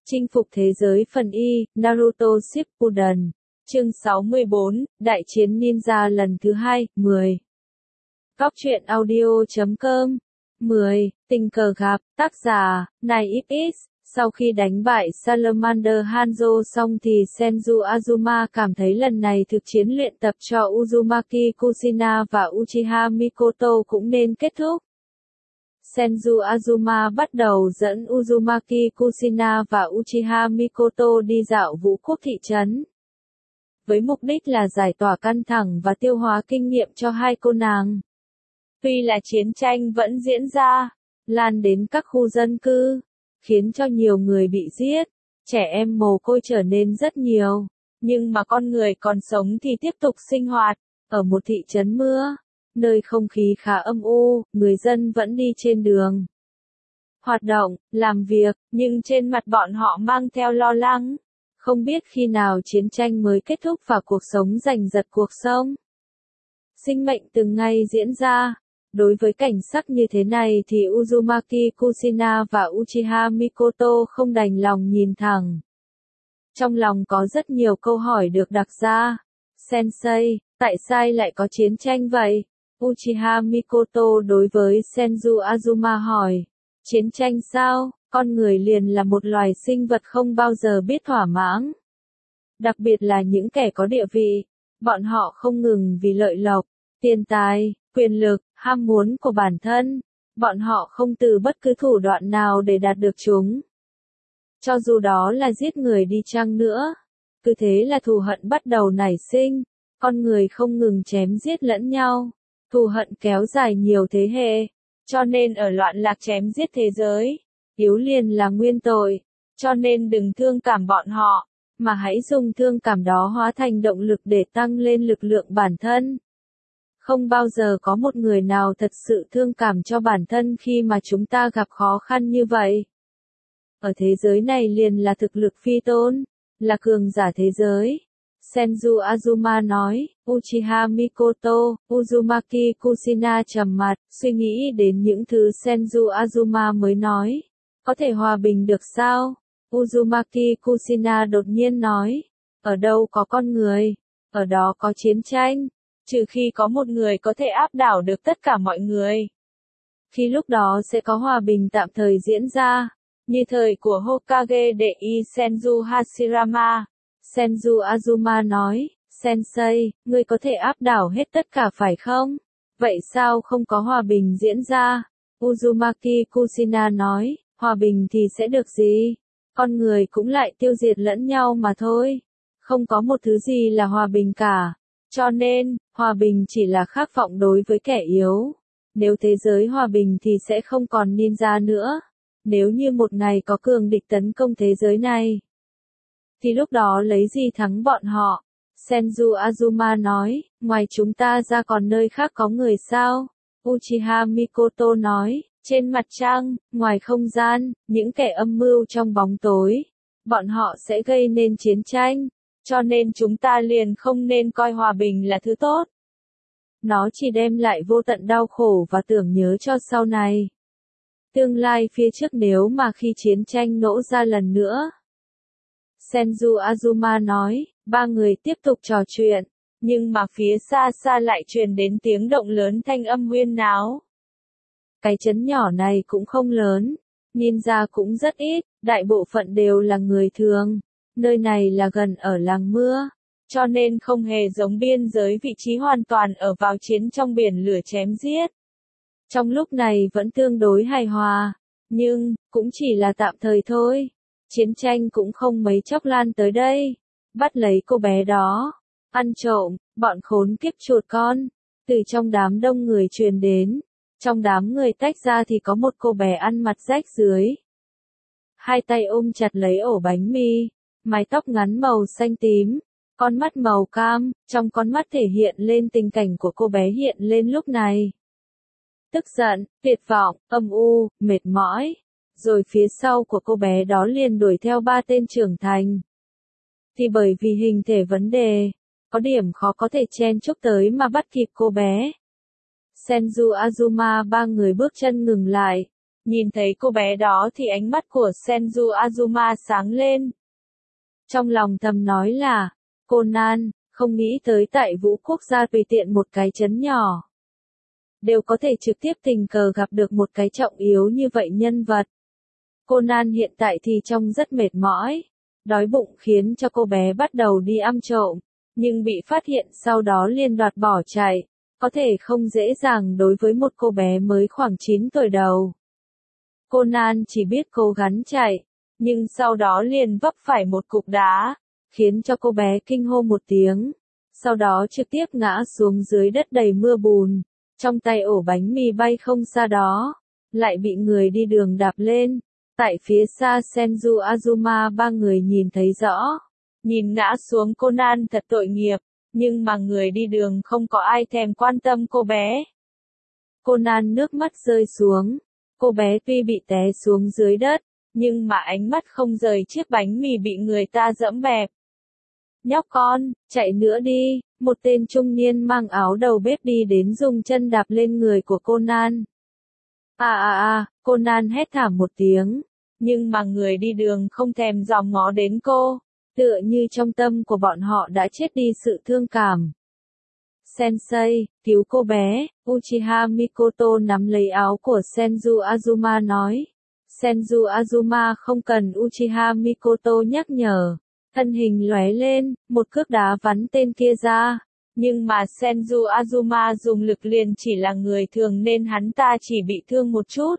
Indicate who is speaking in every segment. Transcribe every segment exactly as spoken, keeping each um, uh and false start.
Speaker 1: Chinh phục thế giới phần Y, Naruto Shippuden. Chương sáu mươi bốn, Đại chiến ninja lần thứ hai, mười. Góc truyện audio chấm com. mười. Tình cờ gặp, tác giả, Naif X. Sau khi đánh bại Salamander Hanzo xong thì Senju Azuma cảm thấy lần này thực chiến luyện tập cho Uzumaki Kushina và Uchiha Mikoto cũng nên kết thúc. Senju Azuma bắt đầu dẫn Uzumaki Kushina và Uchiha Mikoto đi dạo vũ quốc thị trấn. Với mục đích là giải tỏa căng thẳng và tiêu hóa kinh nghiệm cho hai cô nàng. Tuy là chiến tranh vẫn diễn ra, lan đến các khu dân cư, khiến cho nhiều người bị giết, trẻ em mồ côi trở nên rất nhiều, nhưng mà con người còn sống thì tiếp tục sinh hoạt, ở một thị trấn mưa, nơi không khí khá âm u, người dân vẫn đi trên đường. Hoạt động, làm việc, nhưng trên mặt bọn họ mang theo lo lắng, không biết khi nào chiến tranh mới kết thúc và cuộc sống giành giật cuộc sống. Sinh mệnh từng ngày diễn ra. Đối với cảnh sắc như thế này thì Uzumaki Kushina và Uchiha Mikoto không đành lòng nhìn thẳng. Trong lòng có rất nhiều câu hỏi được đặt ra. Sensei, tại sao lại có chiến tranh vậy? Uchiha Mikoto đối với Senju Azuma hỏi. Chiến tranh sao? Con người liền là một loài sinh vật không bao giờ biết thỏa mãn. Đặc biệt là những kẻ có địa vị. Bọn họ không ngừng vì lợi lộc, tiền tài, quyền lực, ham muốn của bản thân. Bọn họ không từ bất cứ thủ đoạn nào để đạt được chúng. Cho dù đó là giết người đi chăng nữa. Cứ thế là thù hận bắt đầu nảy sinh. Con người không ngừng chém giết lẫn nhau. Thù hận kéo dài nhiều thế hệ. Cho nên ở loạn lạc chém giết thế giới, yếu liền là nguyên tội. Cho nên đừng thương cảm bọn họ, mà hãy dùng thương cảm đó hóa thành động lực để tăng lên lực lượng bản thân. Không bao giờ có một người nào thật sự thương cảm cho bản thân khi mà chúng ta gặp khó khăn như vậy. Ở thế giới này liền là thực lực phi tôn, là cường giả thế giới. Senju Azuma nói, Uchiha Mikoto, Uzumaki Kushina trầm mặt, suy nghĩ đến những thứ Senju Azuma mới nói. Có thể hòa bình được sao? Uzumaki Kushina đột nhiên nói, ở đâu có con người, ở đó có chiến tranh. Trừ khi có một người có thể áp đảo được tất cả mọi người. Khi lúc đó sẽ có hòa bình tạm thời diễn ra, như thời của Hokage đệ y Senju Hashirama. Senju Azuma nói, Sensei, ngươi có thể áp đảo hết tất cả phải không? Vậy sao không có hòa bình diễn ra? Uzumaki Kushina nói, hòa bình thì sẽ được gì? Con người cũng lại tiêu diệt lẫn nhau mà thôi. Không có một thứ gì là hòa bình cả. Cho nên, hòa bình chỉ là khát vọng đối với kẻ yếu. Nếu thế giới hòa bình thì sẽ không còn ninja nữa. Nếu như một ngày có cường địch tấn công thế giới này, thì lúc đó lấy gì thắng bọn họ? Senju Azuma nói, ngoài chúng ta ra còn nơi khác có người sao? Uchiha Mikoto nói, trên mặt trăng, ngoài không gian, những kẻ âm mưu trong bóng tối. Bọn họ sẽ gây nên chiến tranh. Cho nên chúng ta liền không nên coi hòa bình là thứ tốt. Nó chỉ đem lại vô tận đau khổ và tưởng nhớ cho sau này. Tương lai phía trước nếu mà khi chiến tranh nổ ra lần nữa. Senju Azuma nói, ba người tiếp tục trò chuyện, nhưng mà phía xa xa lại truyền đến tiếng động lớn thanh âm huyên náo. Cái trấn nhỏ này cũng không lớn, ninja cũng rất ít, đại bộ phận đều là người thường. Nơi này là gần ở làng mưa, cho nên không hề giống biên giới vị trí hoàn toàn ở vào chiến trong biển lửa chém giết. Trong lúc này vẫn tương đối hài hòa, nhưng, cũng chỉ là tạm thời thôi. Chiến tranh cũng không mấy chốc lan tới đây. Bắt lấy cô bé đó, ăn trộm, bọn khốn kiếp chuột con, từ trong đám đông người truyền đến. Trong đám người tách ra thì có một cô bé ăn mặc rách rưới. Hai tay ôm chặt lấy ổ bánh mì. Mái tóc ngắn màu xanh tím, con mắt màu cam, trong con mắt thể hiện lên tình cảnh của cô bé hiện lên lúc này. Tức giận, tuyệt vọng, âm u, mệt mỏi. Rồi phía sau của cô bé đó liền đuổi theo ba tên trưởng thành. Thì bởi vì hình thể vấn đề, có điểm khó có thể chen chúc tới mà bắt kịp cô bé. Senju Azuma ba người bước chân ngừng lại. Nhìn thấy cô bé đó thì ánh mắt của Senju Azuma sáng lên. Trong lòng thầm nói là, Conan, không nghĩ tới tại Vũ Quốc gia tùy tiện một cái trấn nhỏ. Đều có thể trực tiếp tình cờ gặp được một cái trọng yếu như vậy nhân vật. Conan hiện tại thì trông rất mệt mỏi, đói bụng khiến cho cô bé bắt đầu đi ăn trộm, nhưng bị phát hiện sau đó liền đoạt bỏ chạy, có thể không dễ dàng đối với một cô bé mới khoảng chín tuổi đầu. Conan chỉ biết cố gắng chạy, nhưng sau đó liền vấp phải một cục đá, khiến cho cô bé kinh hô một tiếng, sau đó trực tiếp ngã xuống dưới đất đầy mưa bùn, trong tay ổ bánh mì bay không xa đó, lại bị người đi đường đạp lên. Tại phía xa Senju Azuma ba người nhìn thấy rõ, nhìn ngã xuống Conan thật tội nghiệp, nhưng mà người đi đường không có ai thèm quan tâm cô bé. Conan nước mắt rơi xuống, cô bé tuy bị té xuống dưới đất, nhưng mà ánh mắt không rời chiếc bánh mì bị người ta dẫm bẹp. Nhóc con, chạy nữa đi, một tên trung niên mang áo đầu bếp đi đến dùng chân đạp lên người của Conan. À à à, Conan hét thảm một tiếng, nhưng mà người đi đường không thèm dòm ngó đến cô, tựa như trong tâm của bọn họ đã chết đi sự thương cảm. Sensei, cứu cô bé, Uchiha Mikoto nắm lấy áo của Senju Azuma nói. Senju Azuma không cần Uchiha Mikoto nhắc nhở, thân hình lóe lên, một cước đá vắn tên kia ra. Nhưng mà Senju Azuma dùng lực liền chỉ là người thường nên hắn ta chỉ bị thương một chút.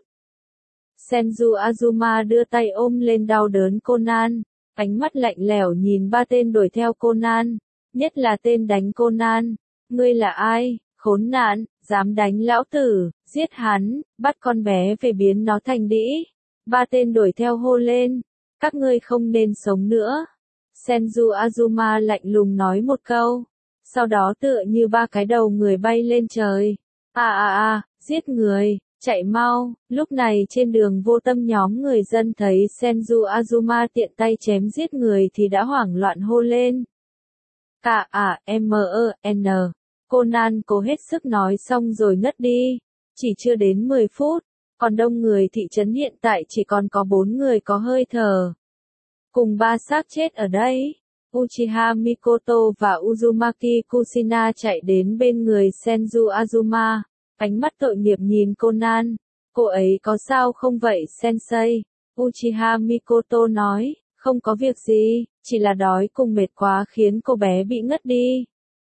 Speaker 1: Senju Azuma đưa tay ôm lên đau đớn Conan, ánh mắt lạnh lẽo nhìn ba tên đuổi theo Conan, nhất là tên đánh Conan. Ngươi là ai, khốn nạn, dám đánh lão tử, giết hắn, bắt con bé về biến nó thành đĩ. Ba tên đuổi theo hô lên, các ngươi không nên sống nữa. Senju Azuma lạnh lùng nói một câu, sau đó tựa như ba cái đầu người bay lên trời. À à à, giết người, chạy mau. Lúc này trên đường vô tâm nhóm người dân thấy Senju Azuma tiện tay chém giết người thì đã hoảng loạn hô lên. Cả à, M E N. Conan cố hết sức nói xong rồi ngất đi. Chỉ chưa đến mười phút, còn đông người thị trấn hiện tại chỉ còn có bốn người có hơi thở. Cùng ba xác chết ở đây. Uchiha Mikoto và Uzumaki Kushina chạy đến bên người Senju Azuma, ánh mắt tội nghiệp nhìn Conan. Cô ấy có sao không vậy Sensei? Uchiha Mikoto nói, không có việc gì, chỉ là đói cùng mệt quá khiến cô bé bị ngất đi.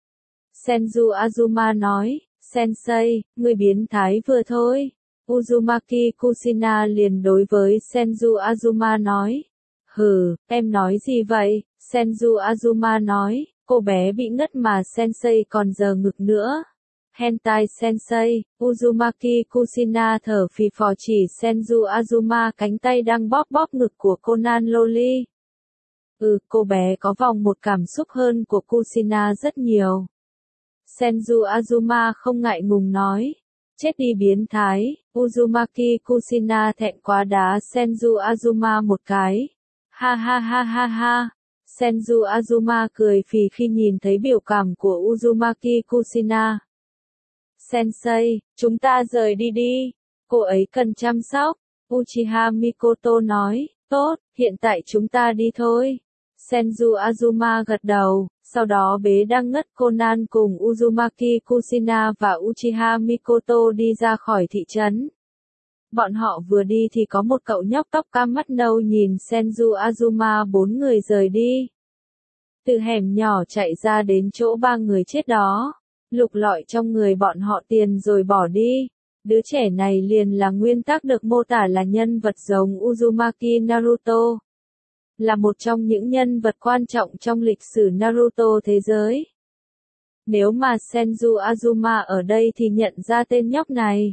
Speaker 1: Senju Azuma nói, Sensei, người biến thái vừa thôi. Uzumaki Kushina liền đối với Senju Azuma nói. Hừ, em nói gì vậy? Senju Azuma nói, cô bé bị ngất mà Sensei còn giờ ngực nữa. Hentai Sensei, Uzumaki Kushina thở phì phò chỉ Senju Azuma cánh tay đang bóp bóp ngực của Conan Loli. Ừ, cô bé có vòng một cảm xúc hơn của Kushina rất nhiều. Senju Azuma không ngại ngùng nói. Chết đi biến thái, Uzumaki Kushina thẹn quá đá Senju Azuma một cái. Ha ha ha ha ha. Senju Azuma cười phì khi nhìn thấy biểu cảm của Uzumaki Kushina. Sensei, chúng ta rời đi đi. Cô ấy cần chăm sóc. Uchiha Mikoto nói, tốt, hiện tại chúng ta đi thôi. Senju Azuma gật đầu, sau đó bế đang ngất Conan cùng Uzumaki Kushina và Uchiha Mikoto đi ra khỏi thị trấn. Bọn họ vừa đi thì có một cậu nhóc tóc cam mắt nâu nhìn Senju Azuma bốn người rời đi. Từ hẻm nhỏ chạy ra đến chỗ ba người chết đó, lục lọi trong người bọn họ tiền rồi bỏ đi. Đứa trẻ này liền là nguyên tắc được mô tả là nhân vật giống Uzumaki Naruto. Là một trong những nhân vật quan trọng trong lịch sử Naruto thế giới. Nếu mà Senju Azuma ở đây thì nhận ra tên nhóc này.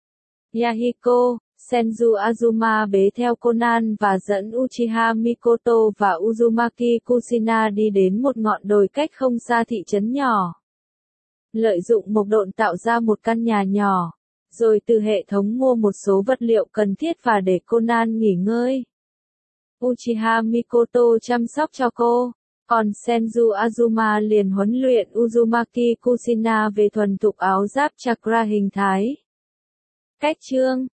Speaker 1: Yahiko, Senju Azuma bế theo Conan và dẫn Uchiha Mikoto và Uzumaki Kushina đi đến một ngọn đồi cách không xa thị trấn nhỏ. Lợi dụng mộc độn tạo ra một căn nhà nhỏ, rồi từ hệ thống mua một số vật liệu cần thiết và để Conan nghỉ ngơi. Uchiha Mikoto chăm sóc cho cô, còn Senju Azuma liền huấn luyện Uzumaki Kushina về thuần thục áo giáp chakra hình thái. Cách chương